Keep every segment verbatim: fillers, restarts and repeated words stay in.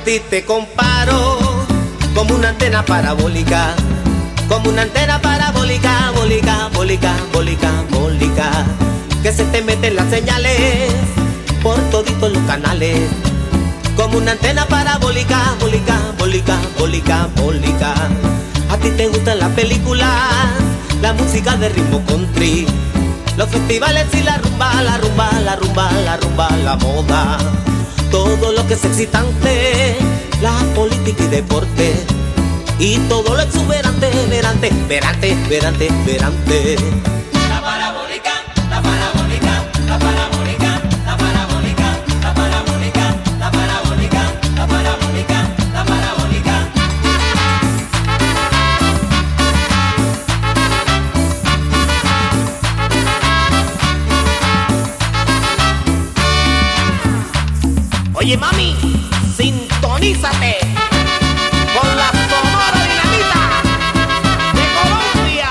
ti te comparo como una antena parabólica, como una antena parabólica, bólica, bólica, bólica, bólica, que se te meten las señales por toditos los canales, como una antena parabólica, bólica, bólica, bólica, bólica. A ti te gustan las películas, la música de ritmo country, los festivales y la rumba, la rumba, la rumba, la rumba, la moda, todo lo que es excitante, la política y deporte, y todo lo exuberante, verante, verante, verante, verante. La parabólica, la parabólica, la parabólica, la parabólica, la parabólica, la parabólica, la parabólica, la parabólica. Oye mami, sintonízate con la Sonora Dinamita de Colombia.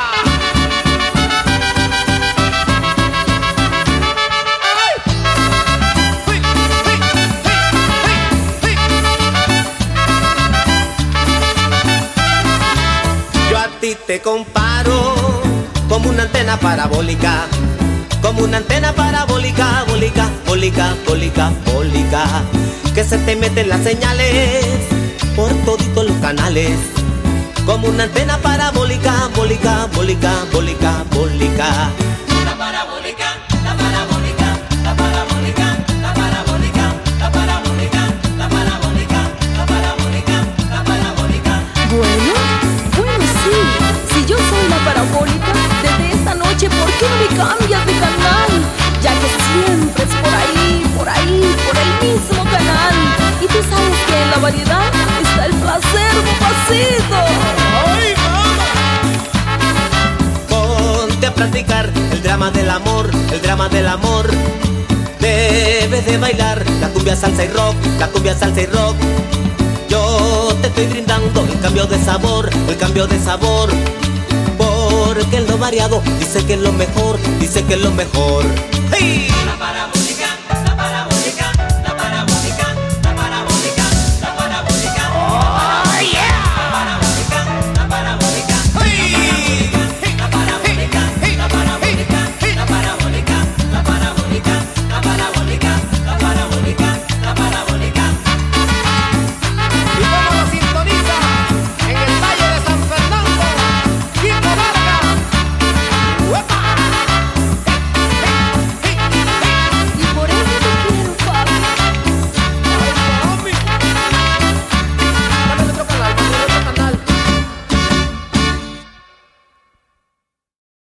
¡Ay! ¡Hey! ¡Hey! ¡Hey! ¡Hey! ¡Hey! Yo a ti te comparo como una antena parabólica, como una antena parabólica, bólica, bólica, bólica, bólica, que se te meten las señales por toditos los canales, como una antena parabólica, bólica, bólica, bólica, bólica. La parabólica, la parabólica, la parabólica, la parabólica, la parabólica, la parabólica, la parabólica, la parabólica. Bueno, bueno sí, si yo soy la parabólica, desde esta noche, ¿por qué no me cambias de canal? Ya que siempre es por ahí, por ahí, por el mismo canal. Y tú sabes que en la variedad está el placer, papacito. ¡Ay, mamá! Ponte a practicar el drama del amor, el drama del amor. Debes de bailar la cumbia, salsa y rock, la cumbia, salsa y rock. Yo te estoy brindando el cambio de sabor, el cambio de sabor, porque en lo variado dice que es lo mejor, dice que es lo mejor. ¡Hey! La parabólica.